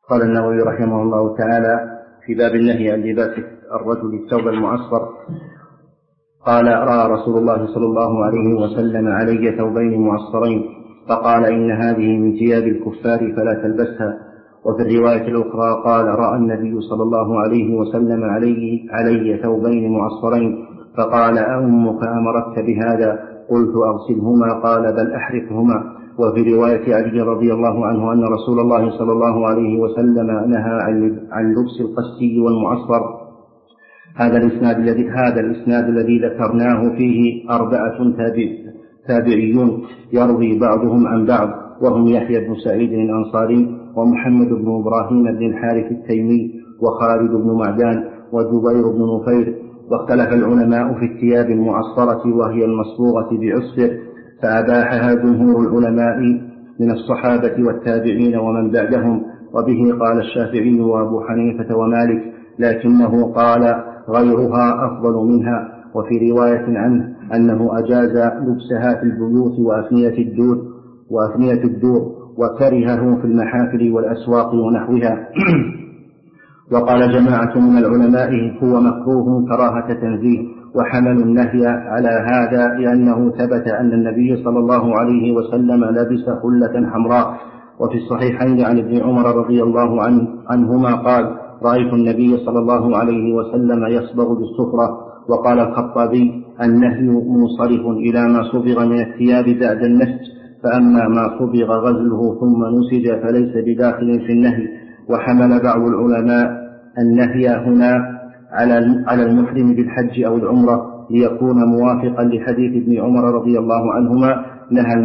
قال النووي رحمه الله تعالى في باب النهي عن لباس الرجل الثوب المعصفر قال: رأى رسول الله صلى الله عليه وسلم علي ثوبين معصفرين فقال: إن هذه من ثياب الكفار فلا تلبسها. وفي الرواية الأخرى قال: رأى النبي صلى الله عليه وسلم علي ثوبين معصفرين فقال: أأمك أمرتك بهذا؟ قلت: أغسلهما. قال: بل أحرقهما. وفي رواية علي رضي الله عنه أن رسول الله صلى الله عليه وسلم نهى عن لبس القسي والمعصفر. هذا الإسناد الذي ذكرناه فيه 4 تابعيون يروي بعضهم عن بعض، وهم يحيى بن سعيد الأنصاري ومحمد بن إبراهيم بن الحارث التيمي وخالد بن معدان وجبير بن نفير. واختلف العلماء في الثياب المعصرة وهي المصبوغة بعصفر، فأباحها جمهور العلماء من الصحابة والتابعين ومن بعدهم، وبه قال الشافعي وأبو حنيفة ومالك، لكنه قال غيرها أفضل منها. وفي رواية عنه أنه أجاز لبسها في البيوت وأفنية الدور وكرهه في المحافل والأسواق ونحوها. وقال جماعة من العلماء هو مكروه كراهة تنزيه، وحملوا النهي على هذا لأنه ثبت أن النبي صلى الله عليه وسلم لبس حلة حمراء. وفي الصحيحين عن ابن عمر رضي الله عنهما قال: رأيت النبي صلى الله عليه وسلم يصبغ بالصفرة. وقال الخطابي: النهي منصرف إلى ما صبغ من الثياب بعد النسج، فأما ما صبغ غزله ثم نسج فليس بداخل في النهي. وحمل بعض العلماء النهي هنا على المحرم بالحج أو العمرة ليكون موافقا لحديث ابن عمر رضي الله عنهما: نهي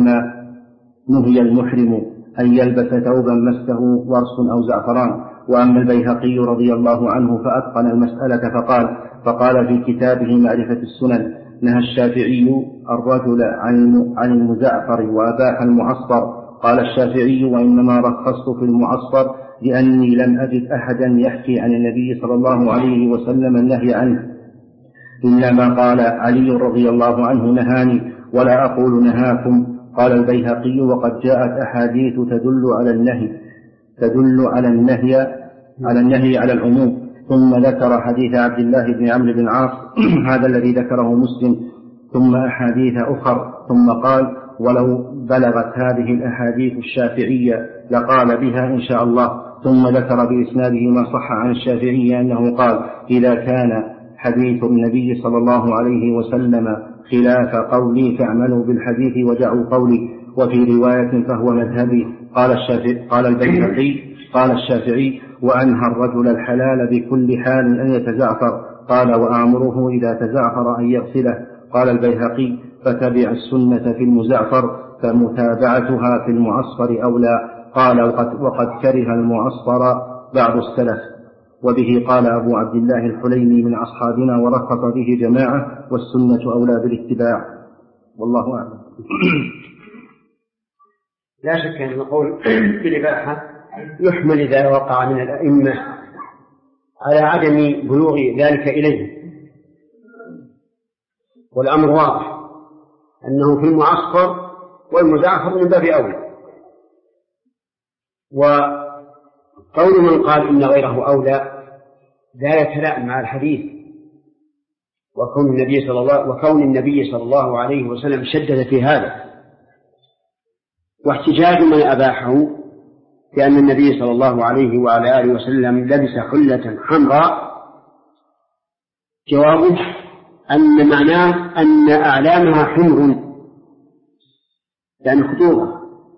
المحرم أن يلبس ثوبا مسه ورس أو زعفران. وأما البيهقي رضي الله عنه فأتقن المسألة فقال في كتابه معرفة السنن: نهى الشافعي الرجل عن المزعفر وأباح المعصفر. قال الشافعي: وإنما رخصت في المعصفر لأني لم أجد أحدا يحكي عن النبي صلى الله عليه وسلم النهي عنه، إلا ما قال علي رضي الله عنه نهاني، ولا أقول نهاكم. قال البيهقي: وقد جاءت أحاديث تدل على النهي على العموم. ثم ذكر حديث عبد الله بن عمرو بن العاص هذا الذي ذكره مسلم، ثم أحاديث أخر، ثم قال: ولو بلغت هذه الأحاديث الشافعية لقال بها إن شاء الله. ثم ذكر بإسناده ما صح عن الشافعي أنه قال: إذا كان حديث النبي صلى الله عليه وسلم خلاف قولي فاعملوا بالحديث ودعوا قولي. وفي رواية: فهو مذهبي. قال الشافعي: وأنهى الرجل الحلال بكل حال أن يتزعفر. قال: وآمره إذا تزعفر أن يغسله. قال البيهقي: فتبع السنة في المزعفر فمتابعتها في المعصفر أولى. قال: وقد كره المعصفر بعض السلف. وبه قال أبو عبد الله الحليمي من أصحابنا، ورخص به جماعة، والسنة أولى بالاتباع، والله أعلم. لا شك أن القول بالإباحة يحمل إذا وقع من الأئمة على عدم بلوغ ذلك إليه، والأمر واضح أنه في المعصفر والمزعفر من باب أولى. وقول من قال إن غيره أولى لا يتلائم مع الحديث، وكون النبي صلى الله عليه وسلم شدد في هذا. واحتجاج من أباحه بأن النبي صلى الله عليه وعلى آله وسلم لبس حلة حمراء جوابه أن معناه أن أعلامها حمر، يعني خطوبة،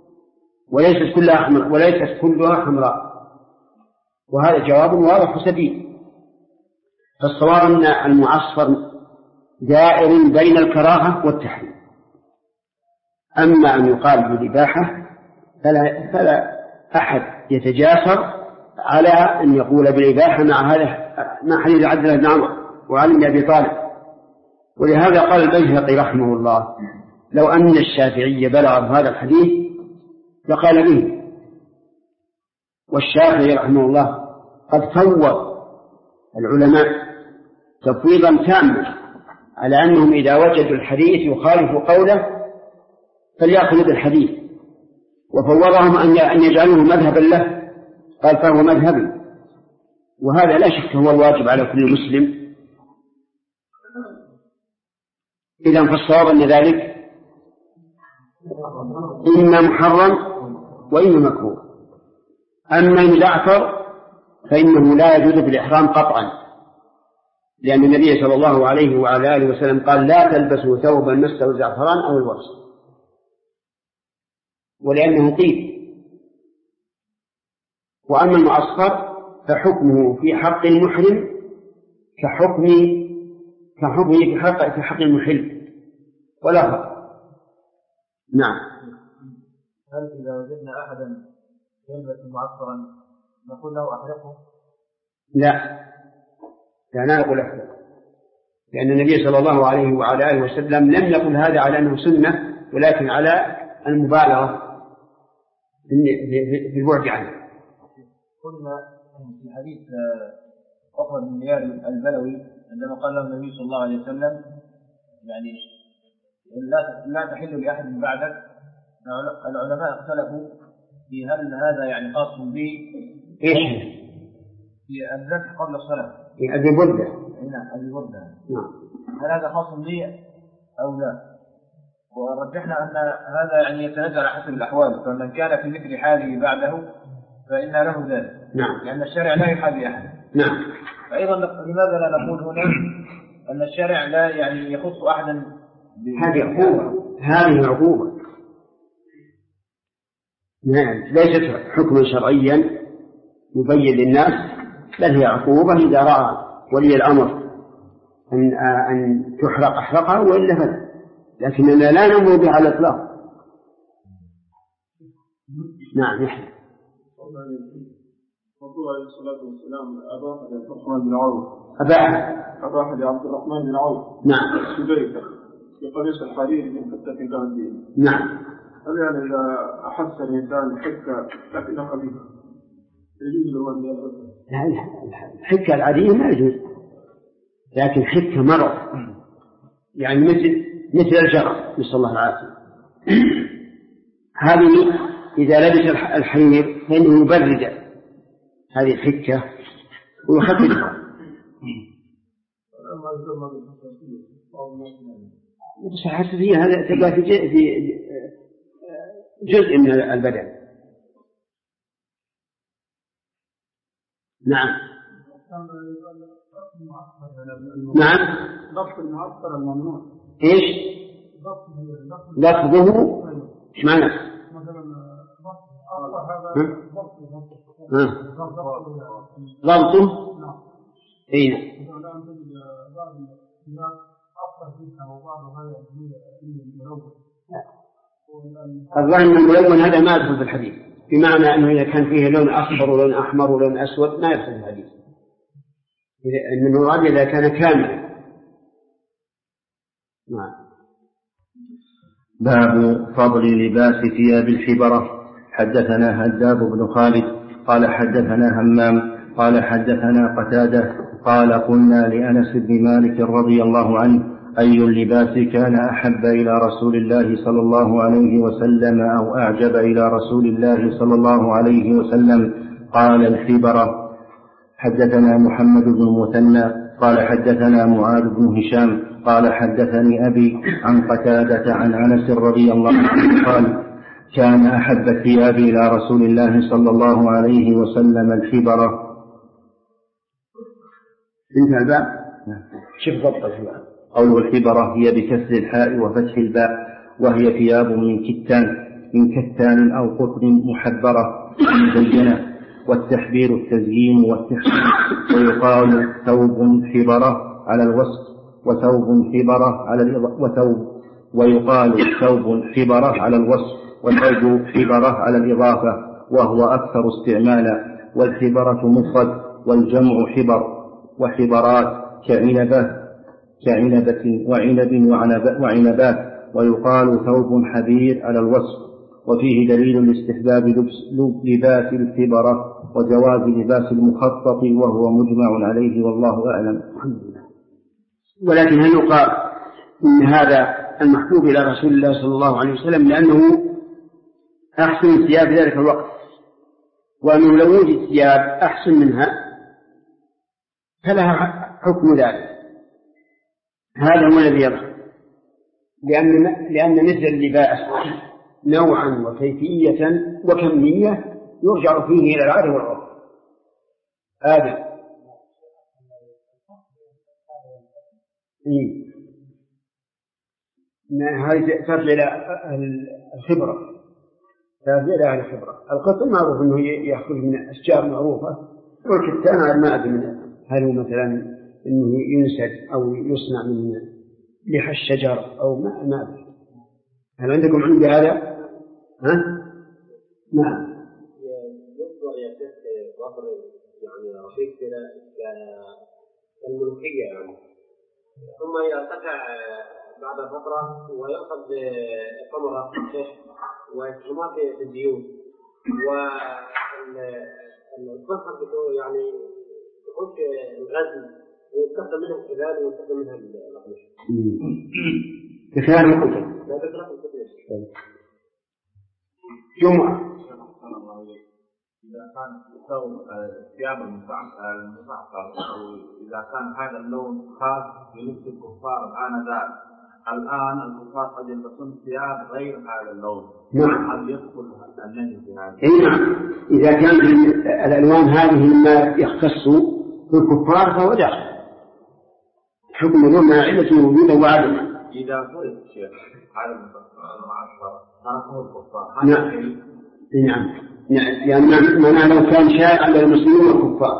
وليست كلها حمراء، وهذا جواب واضح سديد. فالصواب أن المعصفر دائر بين الكراهة والتحريم. أما أن يقال بالإباحة فلا أحد يتجاسر على أن يقول بالإباحة مع حديث عبد الله بن عمرو وعلي بن أبي طالب. ولهذا قال البيهقي رحمه الله: لو أن الشافعي بلغ هذا الحديث لقال به. والشافعي رحمه الله قد فوض العلماء تفويضا تاما على أنهم إذا وجدوا الحديث يخالف قوله فليأخذوا بالحديث، وفوضهم أن يجعلوه مذهبا له قال فهو مذهبي، وهذا لا شك هو الواجب على كل مسلم. إذن فالصواب أن ذلك إما محرم وإما مكروه. أما المزعفر فإنه لا يجوز بالإحرام قطعا، لأن النبي صلى الله عليه وعلى آله وسلم قال لا تلبسوا ثوبا مسه الزعفران أو الورس، ولأنه طيب. وأما المعصفر فحكمه في حق المحرم كحكمه في حق المحل ولا فرق. نعم. هل إذا وجدنا أحدا يلبس معصفرا نقول له أحرقه؟ لا نقول أحرقه، لأن النبي صلى الله عليه وعلى آله وسلم لم يقل هذا على أنه سنة، ولكن على المبالغة في البعد عنه. قلنا في حديث أخرى من نيار البلوي عندما قال له النبي صلى الله عليه وسلم يعني لا تحل لأحد من بعدك، العلماء اختلفوا في هل هذا يعني خاص به في الذبح قبل الصلاة في أبي بردة. نعم أبي بردة. هل هذا خاص به أو لا؟ ورجحنا أن هذا يعني يتنزل على حسب الأحوال، فمن كان في مثل حاله بعده فإن له ذلك. نعم. لأن الشارع لا يحابي أحد. نعم. فأيضا لماذا لا نقول هنا أن الشارع لا يعني يخص أحدا؟ هذه عقوبة ليست حكما شرعيا يبين للناس، بل هي عقوبة إذا رأى ولي الأمر أن تحرق أحرقها وإلا فلا، لكننا لا نمر بها على الإطلاق. نعم. يحيى الرسول عليه الصلاة والسلام أباح لعبد الرحمن بن عوف نعم سبيكة في قميص الحرير من حتة ذهبية. نعم. هل يعني إذا أحس الإنسان حكة لكنها خبيثة يجوز له أن يلبسها؟ لا، الحكة العادية ما يجوز، لكن حكة مرض يعني مثل الجرح، نسأل الله العافية. هذه إذا لبس الحرير فإنه يبرد هذه الحكة ويخففها. بس الحساسية هذا تبقى في جزء من البدن. نعم. نعم. ضبط المعصفر الممنوع. إيش؟ لفظه إيش معنى؟ ضبطه. أين؟ الظاهر أن الملون هذا ما يدخل في الحديث، بمعنى أنه إذا كان فيه لون أصفر ولون أحمر ولون أسود ما يدخل في الحديث، إن المراد إذا كان كاملا. نعم. باب فضل لباس ثياب الحبرة. حدثنا هداب بن خالد قال حدثنا همام قال حدثنا قتادة قال قلنا لأنس بن مالك رضي الله عنه أي اللباس كان أحب إلى رسول الله صلى الله عليه وسلم أو أعجب إلى رسول الله صلى الله عليه وسلم؟ قال الحبرة. حدثنا محمد بن مثنى قال حدثنا معاذ بن هشام قال حدثني أبي عن قتادة عن أنس رضي الله عنه قال كان أحب الثياب إلى رسول الله صلى الله عليه وسلم الحبرة. انتهى الباب. شوف ضبط الحبرة. قوله الحبرة هي بكسر الحاء وفتح الباء، وهي ثياب من كتان أو قطن محبرة مزينة، والتحبير التزيين والتحسين. ويقال ثوب حبرة على الوصف وثوب حبرة على ويقال ثوب حبرة على الوصف وثوب حبرة على الإضافة، وهو أكثر استعمالا. والحبرة مفرد والجمع حبر، وحبرات كعنبة وعنبات. ويقال ثوب حبير على الوصف. وفيه دليل لاستحباب لباس الحبرة وجواز لباس المخطط، وهو مجمع عليه والله أعلم. ولكن هل يقال إن هذا المحبوب إلى رسول الله صلى الله عليه وسلم لأنه أحسن ثياب ذلك الوقت، وأنه لو وجد ثياب أحسن منها فلها حكم ذلك. هذا هو الذي يظهر، لأن مثل اللباس نوعا وكيفية وكمية يرجع فيه إلى العادة والعرف. هذا هذه ترجع إلى الخبرة، القطن معروف أنه يأخذ من أشجار معروفة، والكتان ما أدري هل هو مثلا أنه ينسج أو يصنع من لحى الشجر أو ما أدري. هل عندكم عندي هذا؟ نعم. ينظر يشك وفر يعني رفيق كالملوكية يعني، ثم يرتفع بعد فترة ويأخذ ثمرة ويستخدمها في الزيوت، والفرخة يعني يخش الغزل ويستخدم منها الكبال ويستخدم منها الأقمشة. بخلاف الكتب. لا بخلاف الكتب. جمعة. إذا كان ثياب المصعصر إذا كان هذا اللون خاص بلبس الكفار الآن الكفار قد يلبسون ثياب غير هذا اللون. نعم. هل يدخل النهي في هذا؟ نعم. إذا كان الألوان هذه مما يختص بالكفار فهو داخل. حكم اللون مع علة وجوده وعدمه. إذا فرض الشيخ هذا المعصر تركه الكفار. نعم. يعني معناه لو كان شائعا للمسلمين والكفار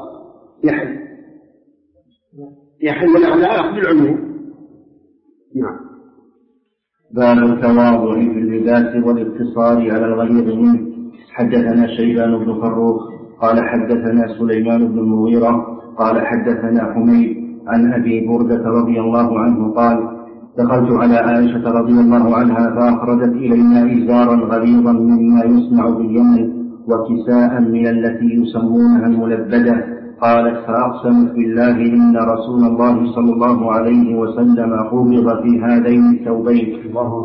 يحل له لا يأخذ العموم. نعم. باب التواضع في اللباس والاقتصار على الغير منه. حدثنا شيبان بن فروخ قال حدثنا سليمان بن المغيرة قال حدثنا حميد عن أبي بردة رضي الله عنه قال دخلت على عائشة رضي الله عنها فأخرجت إلينا إزارا غليظا مما يصنع باليمن وكساء من التي يسمونها الملبدة. قالت فأقسمت بالله إن رسول الله صلى الله عليه وسلم قبض في هذين الثوبين.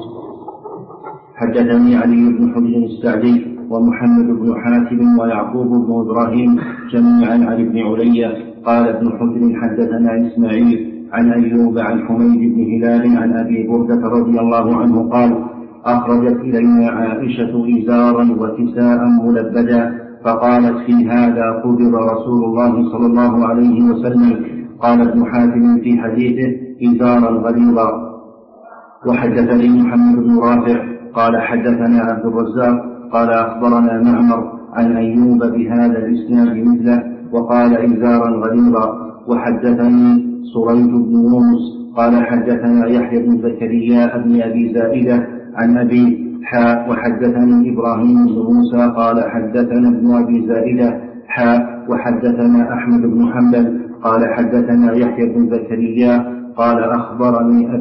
حدثني علي بن حجر السعدي ومحمد بن حاتم ويعقوب بن إبراهيم جميعا عن ابن علية قال ابن حجر حدثنا إسماعيل عن أيوب عن حميد بن هلال عن أبي بردة رضي الله عنه قال أخرجت إلينا عائشة إزارا وكساء ملبدا فقالت في هذا قبض رسول الله صلى الله عليه وسلم. قال ابن حاتم في حديثه إزارا غليظا. وحدثني محمد بن رافع قال حدثنا عبد الرزاق قال أخبرنا معمر عن أيوب بهذا الإسناد مثله وقال إزارا غليظا. وحدثني سريج بن يونس قال حدثنا يحيى بن زكريا بن أبي زائدة عن أبي وحدثني إبراهيم بن موسى قال حدثنا ابن أبي زائدة وحدثنا أحمد بن حنبل قال حدثنا يحيى بن زكريا قال أخبرني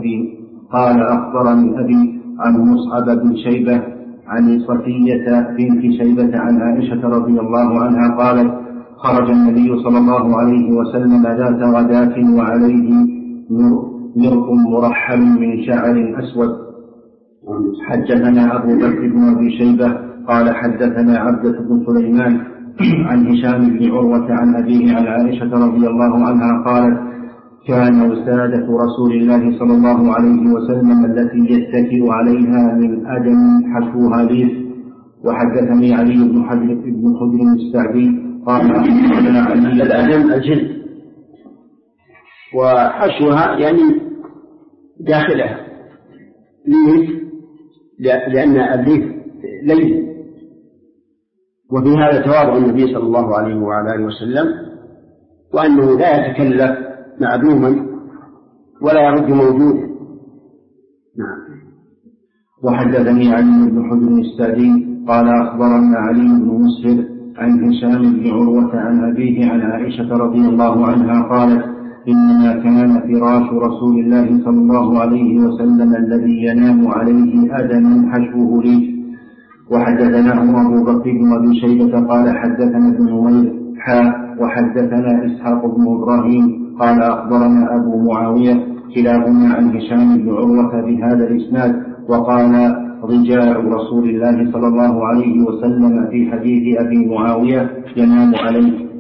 أبي عن مصعب بن شيبة عن صفية بنت شيبة عن عائشة رضي الله عنها قالت خرج النبي صلى الله عليه وسلم ذات غداة وعليه مرق مرحل من شعر أسود. حدثنا أبو بكر بن أبي شيبة قال حدثنا عبدة بن سليمان عن هشام بن عروة عن أبيه عن عائشة رضي الله عنها قالت كان وسادة رسول الله صلى الله عليه وسلم التي يتكئ عليها من أدم حشوها ليف. وحدثني علي بن حجر السعدي قال علي الأدم الجلد وحشوها يعني داخلها ليف لأن الليف لين. وفي هذا تواضع النبي صلى الله عليه وعلى آله وسلم وأنه لا يتكلف معدوما ولا يرد موجودا. نعم. وحدثني علي بن حجر السعدي قال أخبرنا علي بن مسهر عن هشام بن عروة عن أبيه عن عائشة رضي الله عنها قالت إنما كان فراش رسول الله صلى الله عليه وسلم الذي ينام عليه أدم حشوه ليف. وحدثنا أبو بكر بن أبي شيبة قال حدثنا ابن نمير وحدثنا إسحاق بن إبراهيم قال أخبرنا أبو معاوية كلاهما عن هشام بن عروة بهذا الإسناد وقال رجاء رسول الله صلى الله عليه وسلم في حديث أبي معاوية ينام عليه.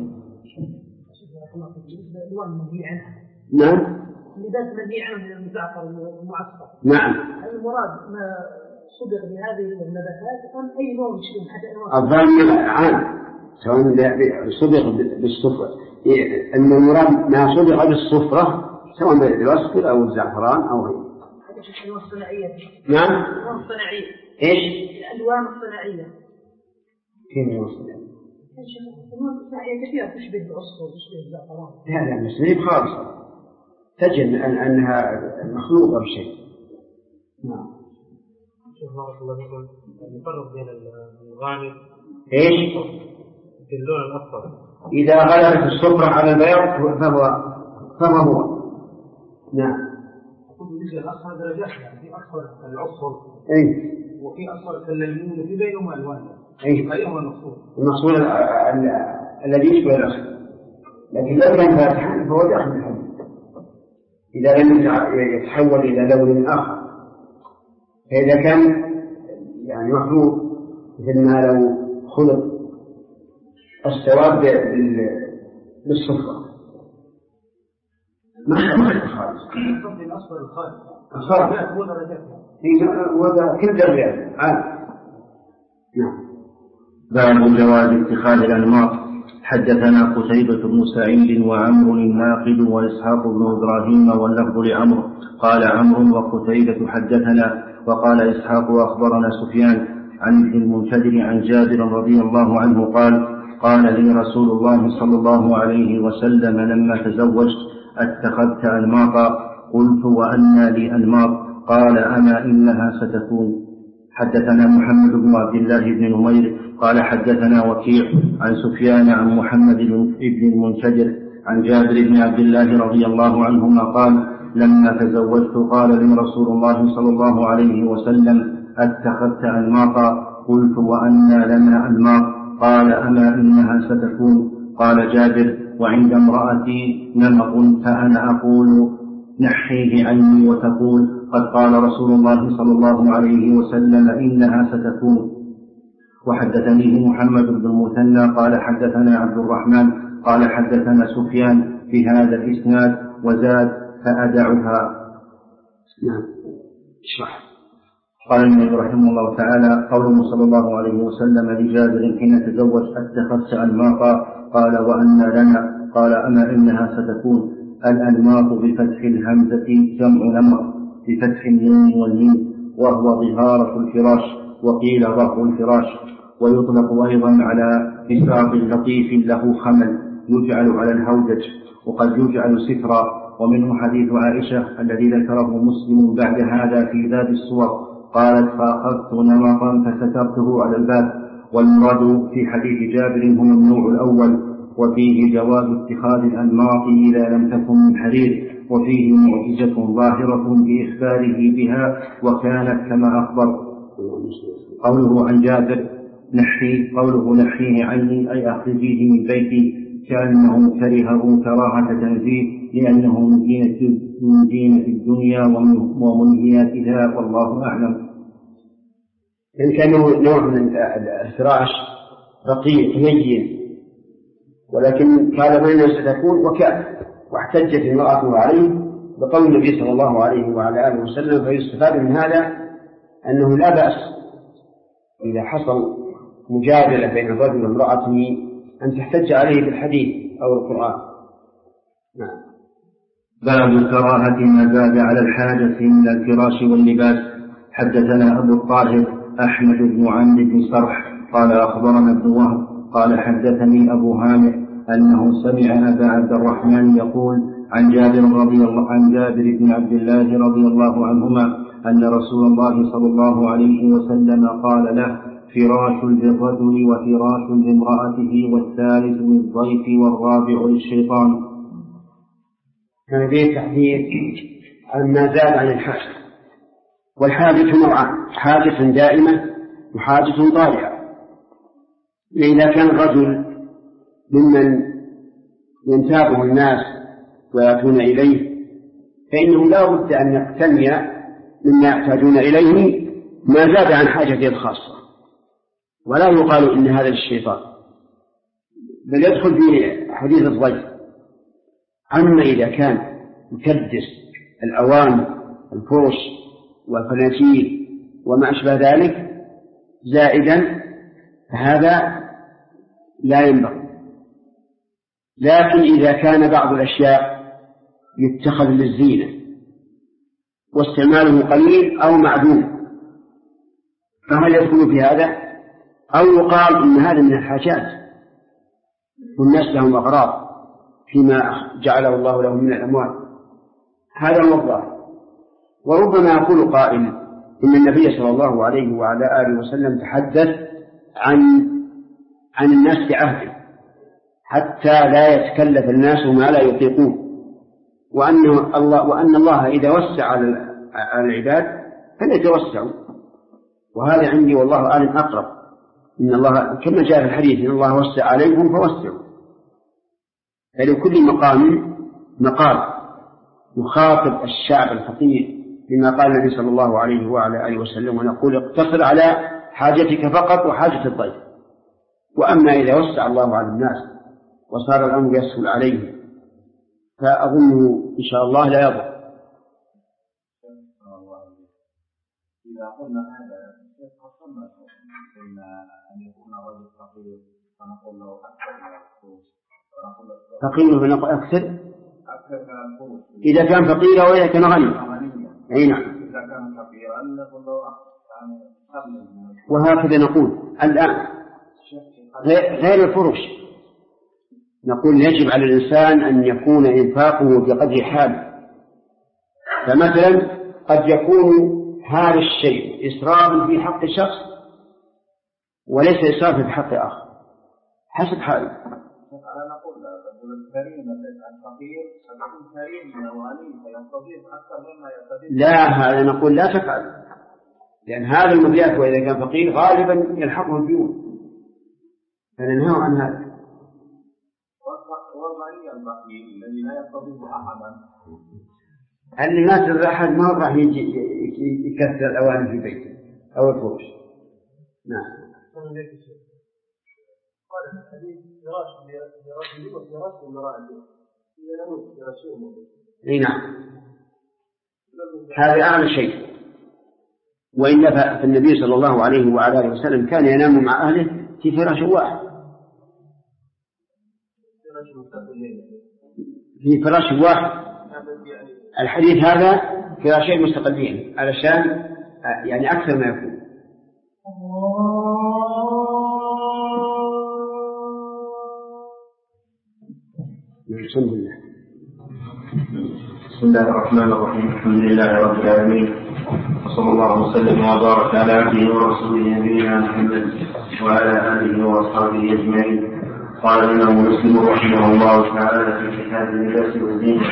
نعم. اللباس منهي عنه من المزعفر المعصفر. نعم. المراد ما صدق بهذه النباتات أم أي نوع يشبه حتى أنواع؟ الظاهر عام سواء صدق بالصفرة، أن المراد ما صدق بالصفرة سواء بالوصفر أو الزعفران أو غيره. هذا شيء الألوان الصناعية. نعم. الألوان الصناعية. إيش؟ الألوان الصناعية. كيف الألوان الصناعية؟ الألوان الصناعية كثيرة تشبه العصفر وتشبه الزعفران. لا مسلم خالصة، تجد أنها مخلوقة بشيء. نعم. شيخ بارك الله فيكم، نفرق بين الغامق إيش؟ في اللون الأصفر. إذا غلبت الصفرة على البياض فهو هو. نعم. بالنسبة للأصفر درجات، يعني في أصفر العصفر أي وفي أصفر كالليمون وفي بينهما ألوان. أي أيهما المقصود؟ المقصود الذي يشبه الأصفر، لكن لو كان فاتحا فهو داخل الحديث إذا لم يتحول إلى لون آخر. فإذا كان يعني مخلوق مثل ما لو خلق السواد بالصفرة ما خالص. الأصفر الخالص هو كل درجات عام. نعم. باب جواز اتخاذ الأنماط. حدثنا قتيبة بن سعيد وعمرو الناقد وإسحاق بن إبراهيم واللفظ لعمرو قال عمرو وقتيبة حدثنا وقال إسحاق أخبرنا سفيان عن ابن المنكدر عن جابر رضي الله عنه قال لي رسول الله صلى الله عليه وسلم لما تزوجت اتخذت أنماطا؟ قلت وأنى لي أنماط؟ قال أما إنها ستكون. حدثنا محمد بن عبد الله بن نمير قال حدثنا وكيع عن سفيان عن محمد بن المنكدر عن جابر بن عبد الله رضي الله عنهما قال لما تزوجت قال لي رسول الله صلى الله عليه وسلم اتخذت أنماطا؟ قلت وأنى لنا أنماط؟ قال أما إنها ستكون. قال جابر وعند امرأتي نمط فأنا أقول نحيه عني وتقول قد قال رسول الله صلى الله عليه وسلم إنها ستكون. وحدثني محمد بن المثنى قال حدثنا عبد الرحمن قال حدثنا سفيان في هذا الإسناد وزاد فأدعها. نعم. اشرح. قال النبي رحمه الله تعالى قوله صلى الله عليه وسلم لجابر حين تزوج اتخذت أنماطا؟ قال وأنى لنا؟ قال أما إنها ستكون. الأنماط بفتح الهمزة جمع نمط بفتح الميم والميم وهو ظهارة الفراش وقيل ظهر الفراش. ويطلق أيضا على بساط لطيف له خمل يجعل على الهودج وقد يجعل سترا. ومنه حديث عائشة الذي ذكره مسلم بعد هذا في باب الصور قالت فأخذت نمطا فسترته على الباب. والمراد في حديث جابر هو النوع الأول وفيه جواز اتخاذ الأنماط إذا لم تكن من حرير وفيه معجزة ظاهرة بإخباره بها وكانت كما أخبر. قوله عن جابر قوله نحيه عني أي أخرجيه من بيتي كأنه كرهه كراهة تنزيه لأنه من زينة الدنيا ومنهياتها والله أعلم. إن كان نوع من الفراش رقيق لين ولكن قال ما ستكون وكان. واحتجت المرأة عليه بقول النبي صلى الله عليه وعلى آله وسلم. فيستفاد من هذا أنه لا بأس إذا حصل مجادلة بين الرجل وامرأته أن تحتج عليه بالحديث أو القرآن. نعم. باب كراهة ما زاد على الحاجة من الفراش واللباس. حدثنا أبو الطاهر أحمد بن عمرو بن صرح قال أخبرنا ابن وهب قال حدثني أبو هانئ أنه سمع أبا عبد الرحمن يقول عن جابر بن عبد الله رضي الله عنهما أن رسول الله صلى الله عليه وسلم قال له فراش للرجل وفراش لامرأته والثالث للضيف والرابع للشيطان. كان به تحديد عن ما زاد عن الحاجة. والحاجة نوعان حاجة دائمة وحاجة طارئة. إذا كان الرجل ممن ينتابه الناس ويأتون إليه فإنه لا بد أن يقتني مما يحتاجون إليه ما زاد عن حاجته الخاصة، ولا يقال إن هذا للشيطان، بل يدخل في حديث الضيف. أما إذا كان يكدس الأواني الفرش والفناجيل وما أشبه ذلك زائدا فهذا لا ينبغي. لكن إذا كان بعض الأشياء يتخذ للزينة واستعماله قليل أو معدوم فهل يدخل في هذا؟ أو يقال إن هذا من الحاجات والناس لهم أغراض فيما جعله الله لهم من الأموال، هذا هو الظاهر. وربما يقول قائل إن النبي صلى الله عليه وعلى آله وسلم تحدث عن الناس في عهده حتى لا يتكلف الناس ما لا يطيقون، وأن الله إذا وسع على العباد فليتوسعوا، وهذا عندي والله أعلم أقرب. إن الله كما جاء في الحديث إن الله وسع عليكم فوسعوا، فلكل مقام مقال يخاطب الشعب الفقير بما قال النبي صلى الله عليه وعلى آله وسلم، ونقول اقتصر على حاجتك فقط وحاجة الضيف. وأما إذا وسع الله على الناس وصار الأمر يسهل عليهم فأظنه إن شاء الله لا يضر. إذا قلنا هذا قصرنا أن يكون رجل فقير فنقول له فقير فنقول أكثر إذا كان فقيرا وإذا كان غنيا. أي نعم. إذا كان فقيرا نقول له وهكذا نقول الآن غير الفرش، نقول يجب على الإنسان أن يكون إنفاقه بقدر حاله. فمثلا قد يكون هذا الشيء إسراف في حق شخص وليس إسراف في حق آخر حسب حاله. أنا نقول الكريم الفقير ستكون كريم وغني فيستضيف أكثر مما يستضيف. لا، هذا نقول لا تفعل، لأن هذا المضياف وإذا كان فقير غالبا يلحقه الديون فننهى عن هذا. والغني الفقير الذي لا يستضيف أحدا اللي ما تدري أحد ما راح يجي يكسر الأواني في بيته أو الفرش. نعم. قال الحديث فراش لرجل وفراش لامرأة ينامون فراشهم. اي نعم، هذا أعلى شيء. وإلا فالنبي صلى الله عليه وعلى آله وسلم كان ينام مع أهله في فراش واحد، في فراش واحد. الحديث هذا فراشين مستقلين علشان يعني أكثر ما يكون. بسم الله. بسم الله الرحمن الرحيم. الحمد لله رب العالمين، وصلى الله وسلم وبارك على عبده ورسوله نبينا محمد وعلى آله وأصحابه أجمعين. قال الإمام مسلم رحمه الله تعالى في كتاب اللباس والزينة: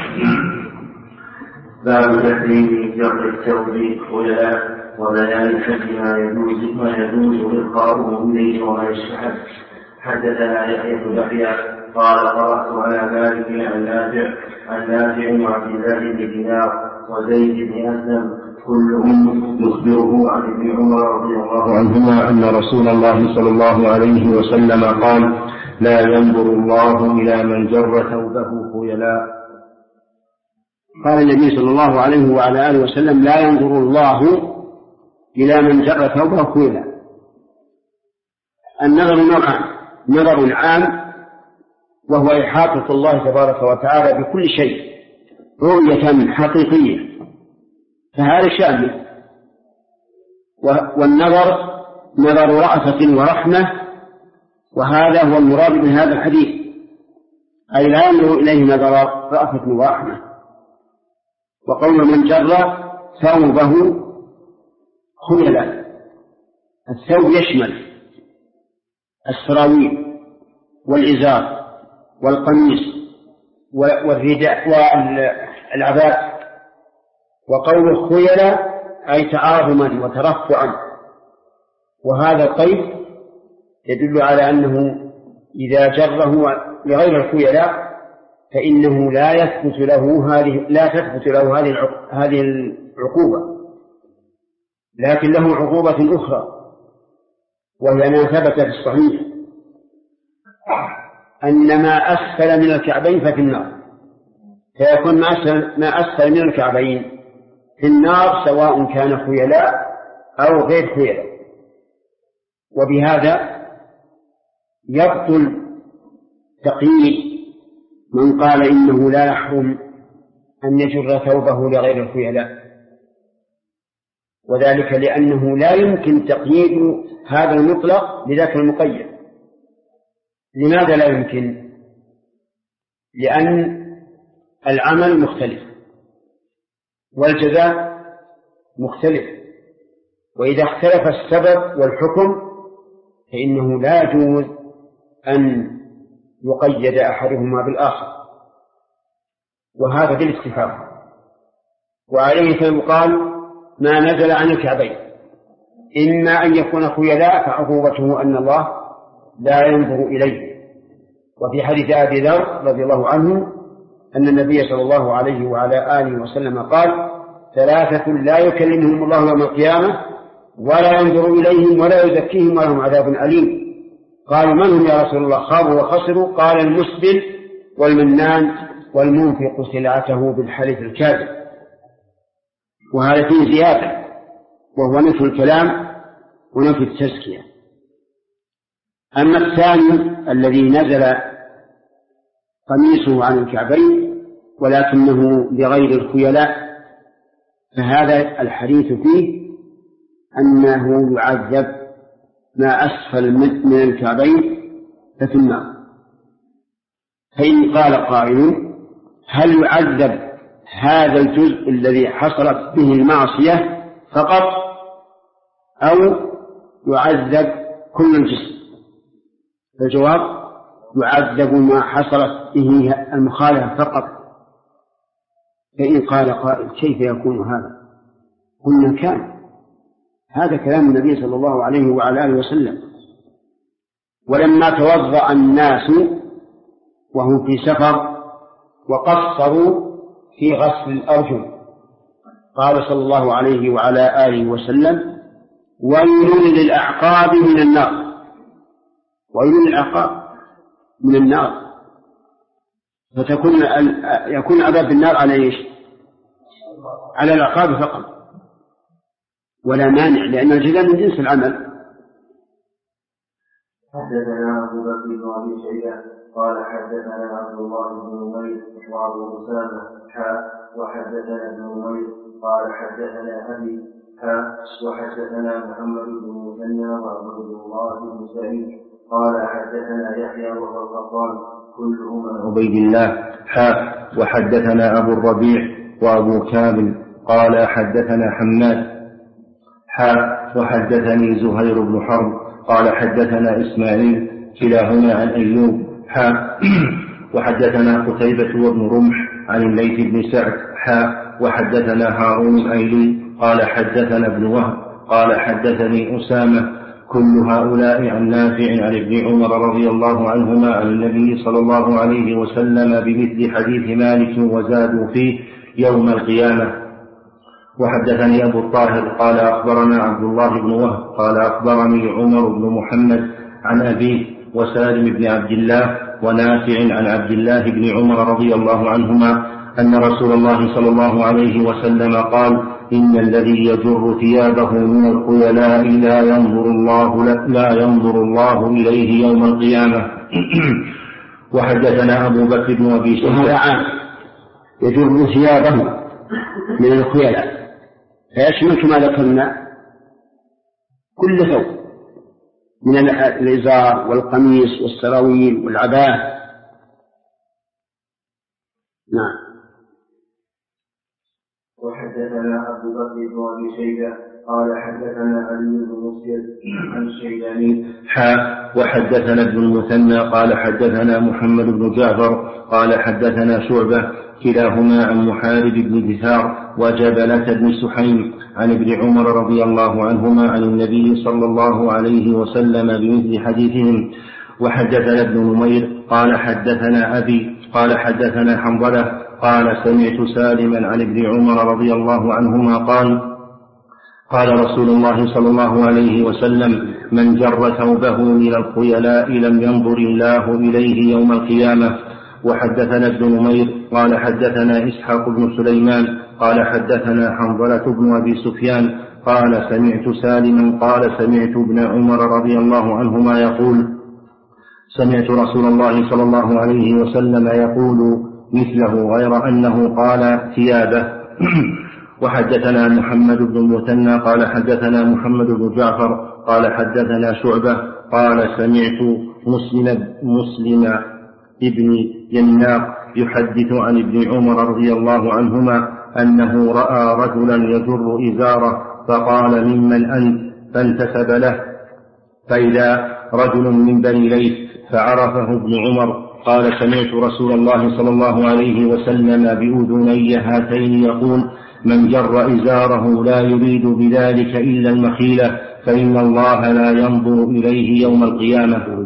باب تحريم جر الثوب خللا وبيان حد ما يجوز إلقاؤه إليه وما يستحب. حدثنا يحيى بن يحيى قال: قرأت على مالك عن نافع وعبد الله بن دينار وزيد بن أسلم كلهم يخبره عن ابن عمر رضي الله عنهما أن رسول الله صلى الله عليه وسلم قال: لا ينظر الله إلى من جر ثوبه خيلاء. قال النبي صلى الله عليه وعلى آله وسلم: لا ينظر الله إلى من جر ثوبه خيلاء. النظر نوعان: نظر عام وهو إحاطة الله تبارك وتعالى بكل شيء رؤية حقيقية فهذا شامل، والنظر نظر رأفة ورحمة، وهذا هو المراد من هذا الحديث، أي لا ينظر إليه نظر رأفة ورحمة. وقول من جر ثوبه خيلاء، الثوب يشمل السراويل والإزار والقميص والرداء والعباء. وقوله خيلاء أي تعاظما وترفعا، وهذا القيد يدل على أنه إذا جره لغير الخيلاء فإنه لا تثبت له هذه العقوبة، لكن له عقوبة أخرى، وهي ما ثبت في الصحيح أن ما أسفل من الكعبين ففي النار، فيكون ما أسفل من الكعبين في النار سواء كان خيلاء أو غير خيلاء. وبهذا يبطل تقييد من قال إنه لا يحرم أن يجر ثوبه لغير الخيلاء، وذلك لأنه لا يمكن تقييد هذا المطلق بذاك المقيد. لماذا لا يمكن؟ لأن العمل مختلف والجزاء مختلف، وإذا اختلف السبب والحكم فإنه لا يجوز أن يقيد أحدهما بالآخر، وهذا بالاتفاق. وعليه فيقال ما نزل عن الكعبين إما أن يكون خيلاء فعقوبته أن الله لا ينظر إليه. وفي حديث أبي ذر رضي الله عنه أن النبي صلى الله عليه وعلى آله وسلم قال: 3 لا يكلمهم الله يوم القيامة ولا ينظر إليهم ولا يزكيهم ولهم عذاب أليم. قالوا: من هم يا رسول الله؟ خابوا وخسروا. قال: المسبل والمنان والمنفق سلعته بالحلف الكاذب. وهذا فيه زيادة، وهو نفي الكلام ونفي التزكية. أما الثاني الذي نزل قميصه عن الكعبين ولكنه بغير الخيلاء، فهذا الحديث فيه أنه يعذب ما أسفل من الكعبين ففي النار. فإن قال قائل: هل يعذب هذا الجزء الذي حصلت به المعصية فقط أو يعذب كل الجسم؟ الجواب: يعذب ما حصلت به المخالفة فقط. فإن قال قائل: كيف يكون هذا؟ قلنا: كان هذا كلام النبي صلى الله عليه وعلى آله وسلم. ولما توضأ الناس وهم في سفر وقصروا في غسل الأرجل قال صلى الله عليه وعلى آله وسلم: ويل للأعقاب من النار. ويل للأعقاب من النار، يكون عذاب النار على إيش؟ على العقاب فقط، ولا مانع لأن الجزاء من جنس العمل. حدثنا أبو بكر بن أبي شيبة قال حدثنا عبد الله بن نمير وأبو أسامة وحدثنا ابن نمير قال حدثنا أبي وحدثنا محمد بن المثنى وعبد الله بن سعيد قال حدثنا يحيى وهو القطان كلهم عن عبيد الله وحدثنا أبو الربيع وأبو كامل قال حدثنا حماد وحدثني زهير بن حرب قال حدثنا إسماعيل كلاهما عن أيوب وحدثنا قتيبة وابن رمح عن الليث بن سعد وحدثنا هارون الأيلي قال حدثنا ابن وهب قال حدثني أسامة كل هؤلاء عن نافع عن ابن عمر رضي الله عنهما عن النبي صلى الله عليه وسلم بمثل حديث مالك وزادوا فيه يوم القيامة. وحدثني أبو الطاهر قال أخبرنا عبد الله بن وهب قال أخبرني عمر بن محمد عن أبيه وسالم بن عبد الله ونافع عن عبد الله بن عمر رضي الله عنهما أن رسول الله صلى الله عليه وسلم قال: إن الذي يجر ثيابه من الخيلاء لا ينظر الله إليه يوم القيامة. وحدثنا أبو بكر بن أبي شيبة يجر ثيابه من الخيلاء فيشمل كما ذكرنا كل ثوب من الإزار والقميص والسراويل والعباءة. نعم. وحدثنا أبو بكر بن أبي شيبة قال حدثنا علي بن مسلم عن الشيباني وحدثنا ابن المثنى قال حدثنا محمد بن جعفر قال حدثنا شعبة كلاهما عن محارب بن دثار وجبلة بن سحيم عن ابن عمر رضي الله عنهما عن النبي صلى الله عليه وسلم بمثل حديثهم. وحدثنا ابن نمير قال حدثنا أبي قال حدثنا حنظلة قال سمعت سالما عن ابن عمر رضي الله عنهما قال: قال رسول الله صلى الله عليه وسلم: من جر ثوبه من الخيلاء لم ينظر الله إليه يوم القيامة. وحدثنا ابن نمير قال حدثنا إسحاق بن سليمان قال حدثنا حنظلة بن أبي سفيان قال سمعت سالما قال سمعت ابن عمر رضي الله عنهما يقول: سمعت رسول الله صلى الله عليه وسلم يقول مثله غير أنه قال ثيابه. وحدثنا محمد بن المثنى قال حدثنا محمد بن جعفر قال حدثنا شعبة قال سمعت مسلم ابن يناق يحدث عن ابن عمر رضي الله عنهما أنه رأى رجلا يجر إزاره فقال: ممن أنت؟ فانتسب له فإذا رجل من بني ليث فعرفه ابن عمر قال: سمعت رسول الله صلى الله عليه وسلم بأذني هاتين يقول: من جر إزاره لا يريد بذلك إلا المخيلة فإن الله لا ينظر إليه يوم القيامة.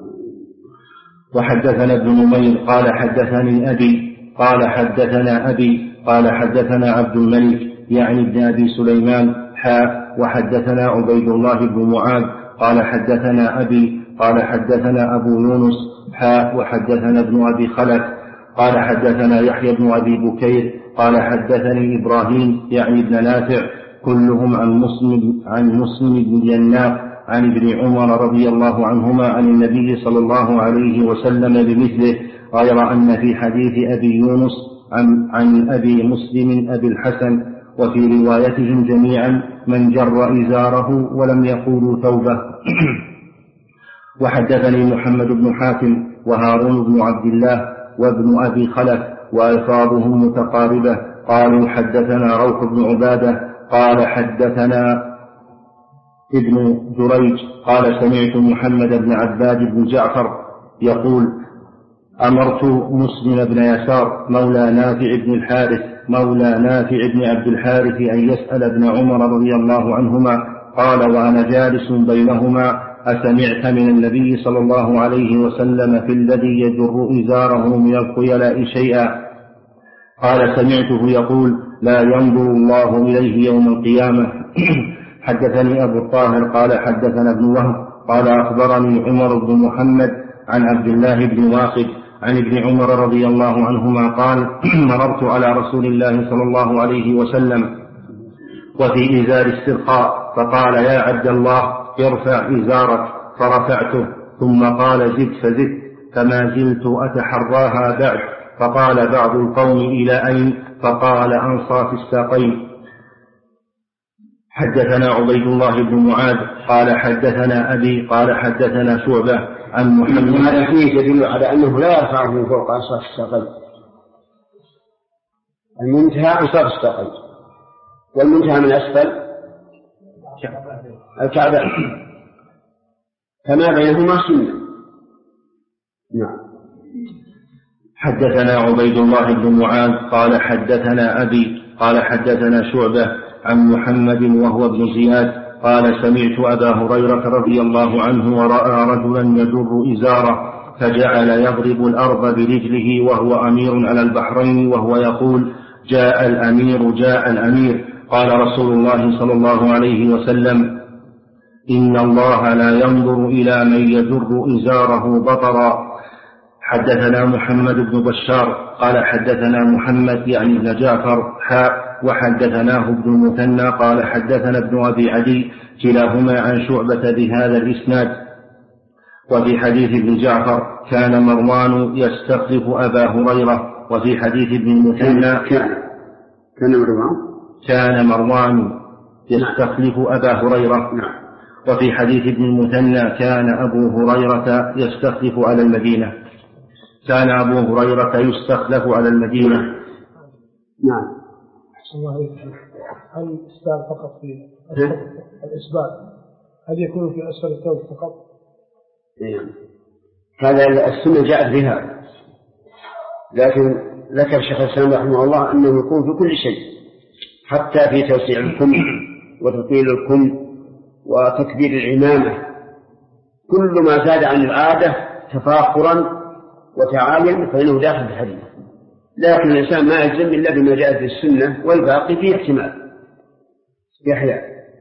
وحدثنا ابن نمير قال حدثني أبي قال حدثنا أبي قال حدثنا عبد الملك يعني ابن أبي سليمان وحدثنا عبيد الله بن معاذ قال حدثنا أبي قال حدثنا أبو يونس وحدثنا ابن أبي خلف قال حدثنا يحيى بن أبي بكير قال حدثني إبراهيم يعني ابن نافع كلهم عن مسلم بن يناق عن ابن عمر رضي الله عنهما عن النبي صلى الله عليه وسلم بمثله غير أن في حديث أبي يونس عن أبي مسلم أبي الحسن وفي روايتهم جميعا من جر إزاره ولم يقولوا ثوبه. وحدثني محمد بن حاتم وهارون بن عبد الله وابن أبي خلف وألفاظهم متقاربة قالوا حدثنا روح بن عبادة قال حدثنا ابن جريج قال سمعت محمد بن عباد بن جعفر يقول: أمرت مسلم بن يسار مولى نافع بن عبد الحارث أن يسأل ابن عمر رضي الله عنهما قال وأنا جالس بينهما: أسمعت من النبي صلى الله عليه وسلم في الذي يجر إزاره من الخيلاء شيئا؟ قال: سمعته يقول: لا ينظر الله إليه يوم القيامة. حدثني أبو الطاهر قال حدثنا ابن وهب قال أخبرني عمر بن محمد عن عبد الله بن واقد عن ابن عمر رضي الله عنهما قال: مررت على رسول الله صلى الله عليه وسلم وفي إزار السرقاء فقال: يا عبد الله ارفع إزارك، فرفعته، ثم قال: زد فزدت، فما زلت أتحراها بعد. فقال بعض القوم: إلى أين؟ فقال: أنصاف الساقين. حدثنا عبيد الله بن معاذ قال حدثنا أبي قال حدثنا شعبة عن محمد. هذا فيه يدل على أنه لا يرفعه من فوق أنصاف الساقين، المنتهى أنصاف الساقين، والمنتهى من أسفل الكعبة، فما بينهما سنة. نعم. حدثنا عبيد الله بن معاذ قال حدثنا أبي قال حدثنا شعبة عن محمد وهو ابن زياد قال: سمعت أبا هريرة رضي الله عنه ورأى رجلا يجر إزاره فجعل يضرب الأرض برجله وهو أمير على البحرين وهو يقول: جاء الأمير جاء الأمير. قال رسول الله صلى الله عليه وسلم: إن الله لا ينظر إلى من يجر إزاره بطرا. حدثنا محمد بن بشار قال حدثنا محمد يعني ابن جعفر وحدثناه ابن المثنى قال حدثنا ابن أبي عدي كلاهما عن شعبة بهذا الإسناد. وفي حديث ابن جعفر كان مروان يستخلف أبا هريرة، وفي حديث ابن المثنى كان مروان يستخلف أبا هريرة، وفي حديث ابن المثنى كان أبو هريرة يستخلف على المدينة. كان أبو هريرة يستخلف على المدينة. نعم. هل الإسبال فقط في الإسبال هل يكون في أسفل الثوب فقط؟ هذا السنة جاءت بها، لكن ذكر شيخ الإسلام رحمه الله أنه يكون في كل شيء، حتى في توسيع الكم وتطويل الكم وتكبير العمامة، كل ما زاد عن العادة تفاخرا وتعاليا فإنه داخل في الحديث. لكن الإنسان ما يلزم إلا بما جاء في السنة، والباقي فيه احتمال يحيى.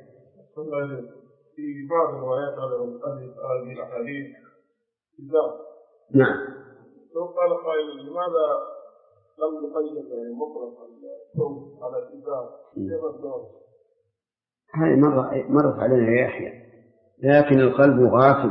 في بعض الروايات على هذه الأحاديث إزار. نعم. لو قال قائل لماذا لم يقيد مطلق الثوب على الإزار؟ هذه مرت علينا يا يحيى، لكن القلب غافل.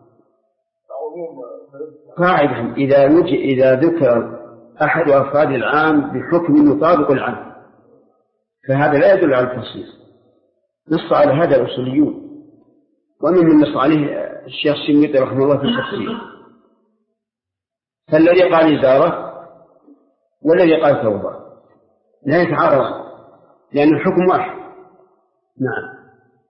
قاعدة إذا ذكر أحد أفراد العام بحكم يطابق العام فهذا لا يدل على التخصيص. نص على هذا الأصوليون، ومن نص عليه الشيخ الشنقيطي رحمه الله في التفسير. فالذي قال إزارة والذي قال ثوبه لا يتعارض لأن الحكم واحد. نعم.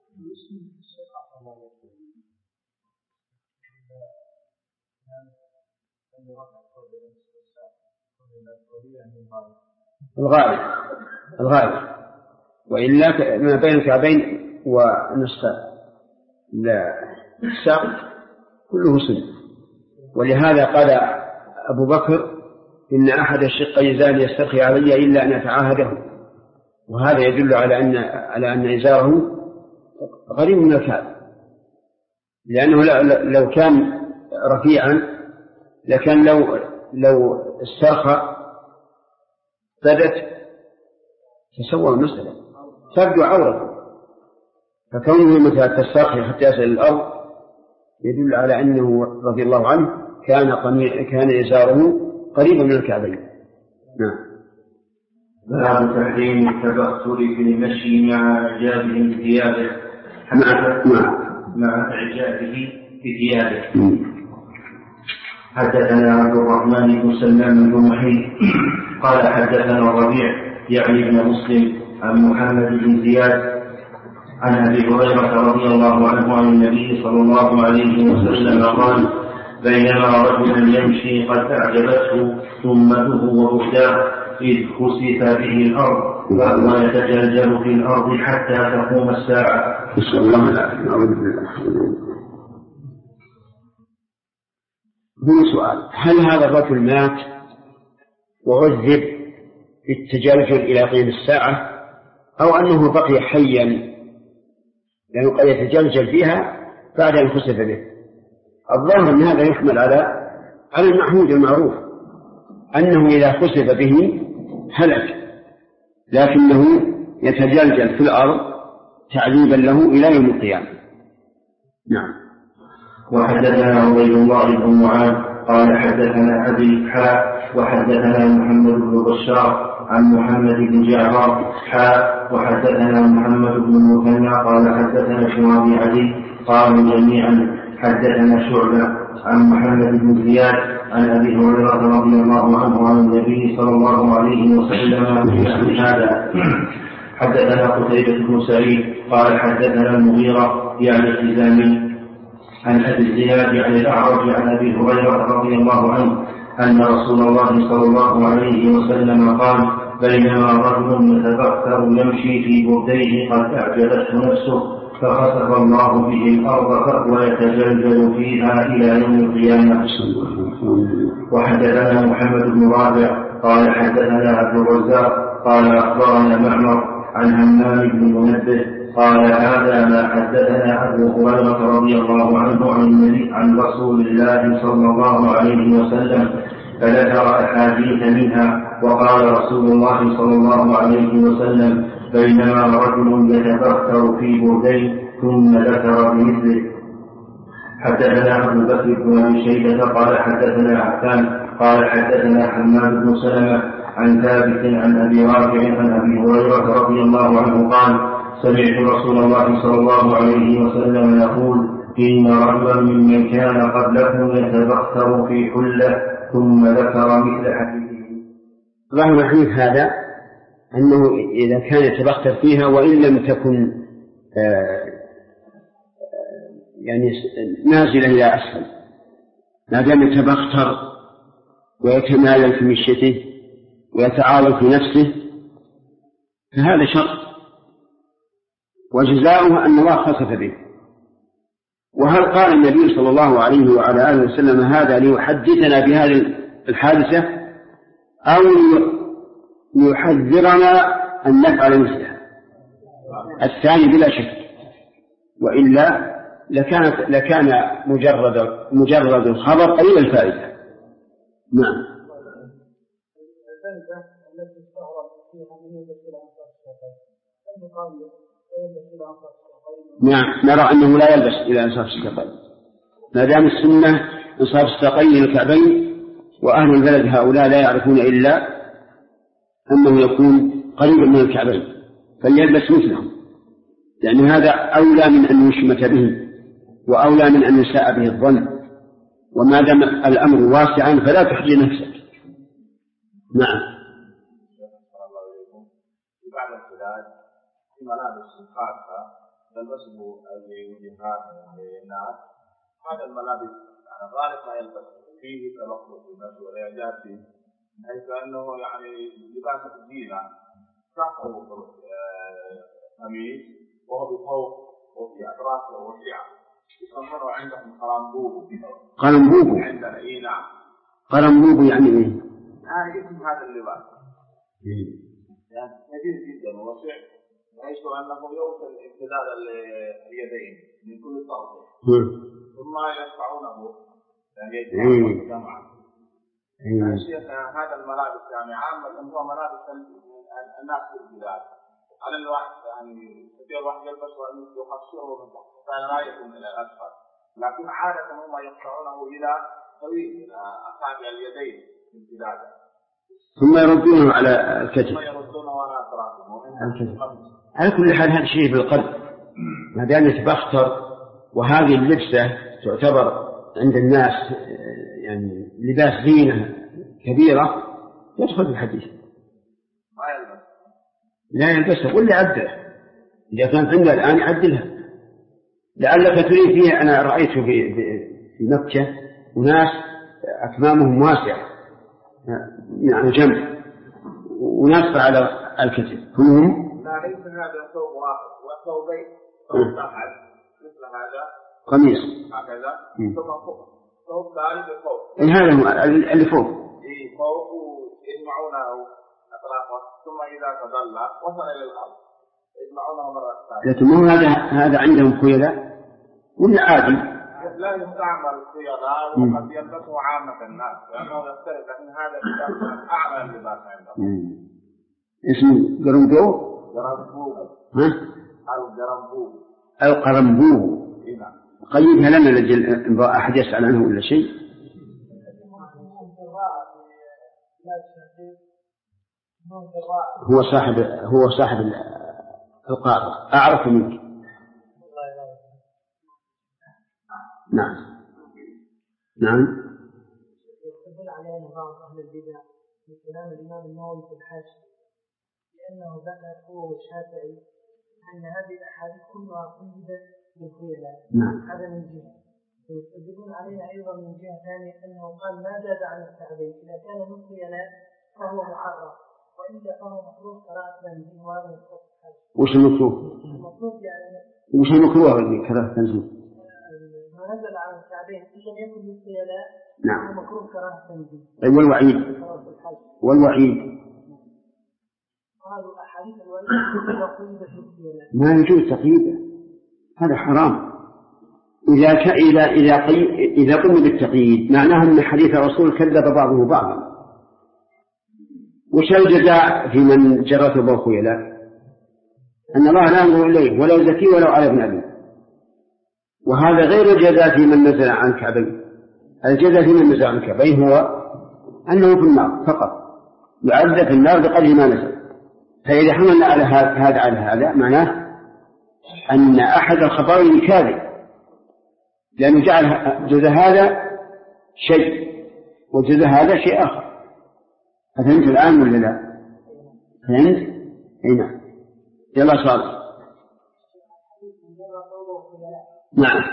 الغالب وإلا ما بين الكعبين ونصف الساق كله سنة. ولهذا قال أبو بكر إن أحد الشقين زال يسترخي علي إلا أن أتعاهده، وهذا يدل على أن إزاره قريب من الكعب، لأنه لو كان رفيعا لكان لو استرخى بدت تسوى المسألة تبدو عورته، فكونه مثلا تسترخي حتى يصل الأرض يدل على أنه رضي الله عنه كان إزاره قريبا من الكعبين. نعم. باب تحريم التبختر في المشي مع إعجابه بثيابه. مع إعجابه بثيابه. حدثنا عبد الرحمن بن سلام الجمحي قال حدثنا الربيع يعني بن مسلم عن محمد بن زياد عن أبي هريرة رضي الله عنه عن النبي صلى الله عليه وسلم قال بينما رجل يمشي قد أعجبته ثمته وبهداه إذ خسف به الأرض فهو يتجلجل في الأرض حتى تقوم الساعة. نسأل الله العافية. هنا سؤال: هل هذا الرجل مات وعذب بالتجلجل إلى قيام الساعة أو أنه بقي حيا لأنه قد يتجلجل فيها بعد أن خسف به؟ الظاهر أن هذا يحمل على المحمود المعروف أنه إذا خسف به هلك، لكنه يتجلجل في الأرض تعذيبا له إلى يوم القيامة. نعم. وحدثنا عبيد الله بن معاذ قال حدثنا أبي وحدثنا محمد بن بشار عن محمد بن جعفر وحدثنا محمد بن المثنى قال حدثنا شعبي علي قالوا جميعا حدثنا شعبة عن محمد بن زياد عن أبي هريرة رضي الله عنه عن النبي صلى الله عليه وسلم في هذا. حدثنا قتيبة بن سعيد قال حدثنا المغيرة يعني الحزامي عن أبي الزياد عن الأعرج عن أبي هريرة رضي الله عنه أن رسول الله صلى الله عليه وسلم قال بينما رجل يتبختر يمشي في برديه قد أعجبته نفسه فخسف الله به الأرض فهو يتجلجل فيها إلى يوم القيامة. وحدثنا محمد بن رافع قال حدثنا عبد الرزاق قال أخبرنا معمر عن همام بن منبه قال هذا ما حدثنا أبو هريرة رضي الله عنه عن رسول الله صلى الله عليه وسلم فذكر أحاديث منها وقال رسول الله صلى الله عليه وسلم بينما رجل يتبختر في بردين ثم ذكر بمثله. حدثنا أبو بكر بن أبي شيبة قال حدثنا عفان قال حدثنا حماد بن سلمة عن ثابت عن أبي رافع عن أبي هريرة رضي الله عنه قال سمعت رسول الله صلى الله عليه وسلم يقول إن رجلا ممن كان قبلكم يتبختر في حلة ثم ذكر مثل حديثه. ظاهر الحديث هذا أنه إذا كان يتبختر فيها وإن لم تكن يعني نازلة إلى أسفل، ما دام يتبختر ويتمايل في مشيته ويتعاظم في نفسه فهذا شر، وجزاؤه أن الله خسف به. وهل قال النبي صلى الله عليه وعلى آله وسلم هذا ليحدثنا بهذه الحادثة أو ليحذرنا أن نفعل مثلها؟ الثاني بلا شك، وإلا لكان مجرد الخبر قليل الفائدة. نعم. نعم، نرى أنه لا يلبس إلى أنصاف الساقين ما دام السنة أنصاف الساقين للكعبين، وأهل البلد هؤلاء لا يعرفون إلا أنه يكون قريبا من الكعبين فليلبس مثلهم، لأن هذا أولى من أن يشمت به وأولى من أن يساء به الظن، وما دام الأمر واسعا فلا تحجي نفسك. نعم. في بعض البلاد في ملابس خاصة تلبسه الوجهات للناس، هذا الملابس غالب ما يلبس فيه تلقص الناس والإعجاب فيه، حيث أنه يعني لباس الزينة تحته قميص وهو بفوق وفي أطرافه وسعة، يسمونه عندهم قرنبوب. قرنبوب عندنا إيه؟ نعم. قرنبوب يعني إيه؟ اسم هذا اللباس يعني كبير جدا ووسع، بحيث أنه يوصل امتداد اليدين من كل طرف، ثم يرفعونه يعني يجمعون جمعا. هذا الملابس يعني عامة هو ملابس الناس في البلاد، على الواحد يعني كثير واحد يلبسه أن يقصره من تحت فلا يكون إلى الأسفل، لكن عادة هم يقطعونه إلى طويل إلى أصابع اليدين امتدادا، ثم يردونه على الكتف. على كل حال هذا شيء بالقلب، ما دام يتبختر، وهذه اللبسة تعتبر عند الناس يعني لباس زينة كبيرة، يدخل في الحديث. لا يلبسها ولا عدله، إذا كانت عندها الآن عدلها، لعلك تريد فيها. أنا رأيت في مكة وناس أكمامهم واسعة يعني جنب، وناس على الكتف كلهم. لا ليس هذا ثوب واحد وثوبين، ثوب واحد مثل هذا قميص هكذا، ثم فوق ثوب ثالث فوق. هذا هو اللي فوق. فوق يجمعونه أطرافه، ثم إذا تضلع وصل إلى الأرض يجمعونه مرة ثانية. لكن مو هذا عندهم خيلاء ولا عادي؟ لا يستعمل خيلاء، وقد يلبسه عامة الناس لأنه يختلف، لكن هذا أعلى اللباس عندهم. اسمه قرنبوب. القرنبوب. قيدها لنا لجل أحد يسأل عنه ولا شيء. هو صاحب القاعدة أعرف منك. نعم. يستدل عليه بعض أهل البدع من كلام الإمام النووي في الحاشية، لأنه ذكر هو الشافعي أن هذه الأحاديث كلها قيدت بالخيلاء. هذا من جهة. ويستدلون عليها أيضا من جهة ثانية أنه قال ما زاد عن الكعبين، إذا كان من خيلاء فهو محرم، وإلا فهو مكروه قراءة تنزيل. وهذا مكروه. وش المكروه؟ المكروه يعني وش المكروه قراءة تنزيل؟ ما نزل عن الكعبين إلا يكن من خيلاء. نعم. مكروه قراءة تنزيل. طيب والوعيد قالوا أحاديث الوعيد قيدت ما يجوز تقييده، هذا حرام. إذا قلنا بالتقييد معناه أن حديث الرسول كذب بعضه بعضا. وش الجزاء في من جرته بالخيلاء؟ أن الله لا ينظر إليه ولا يزكيه ولو على ابن أبيه، وهذا غير الجزاء في من نزل عن الكعبين. الجزاء في من نزل عن الكعبين هو أنه في النار فقط، يعذب في النار بقدر ما نزل. فإذا حملنا على هذا معناه أن أحد الخبرين كاذب، لأنه جعل جزاء هذا شيء وجزاء هذا شيء آخر. فهمت الآن ولا لا؟ فهمت؟ أي نعم. يلا صالح. نعم.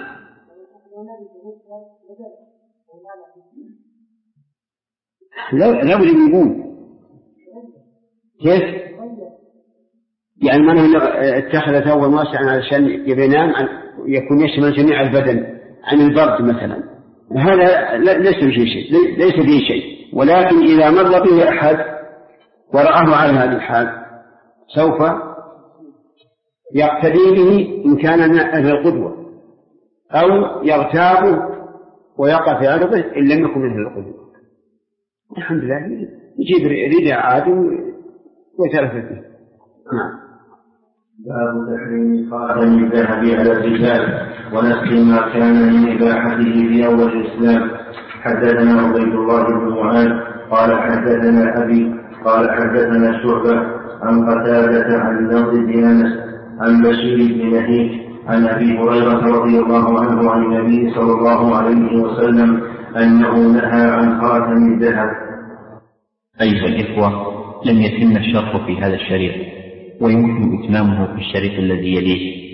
لا بد يقول كيف؟ يعني من اتخذ ثوبا واسعا علشان ينام يكون يشمل جميع البدن عن البرد مثلا، هذا ليس فيه شيء. ولكن إذا مر به أحد ورآه على هذه الحال سوف يقتدي به إن كان من أهل القدوة، أو يغتاب ويقع في عرضه إن لم يكن من أهل القدوة. الحمد لله يجيب رداء عادي ويتلف فيه. نعم. باب تحريم خاتم الذهب على الرجال ونسخ ما كان من إباحته في أول الإسلام. حدثنا عبيد الله بن معاذ قال حدثنا أبي قال حدثنا شعبة عن قتادة عن النضر بن أنس عن بشير بن نهيك عن أبي هريرة رضي الله عنه عن النبي صلى الله عليه وسلم أنه نهى عن خاتم الذهب. أيها الإخوة، لم يتم الشرط في هذا الشريط، ويمكن إتمامه في الشريط الذي يليه.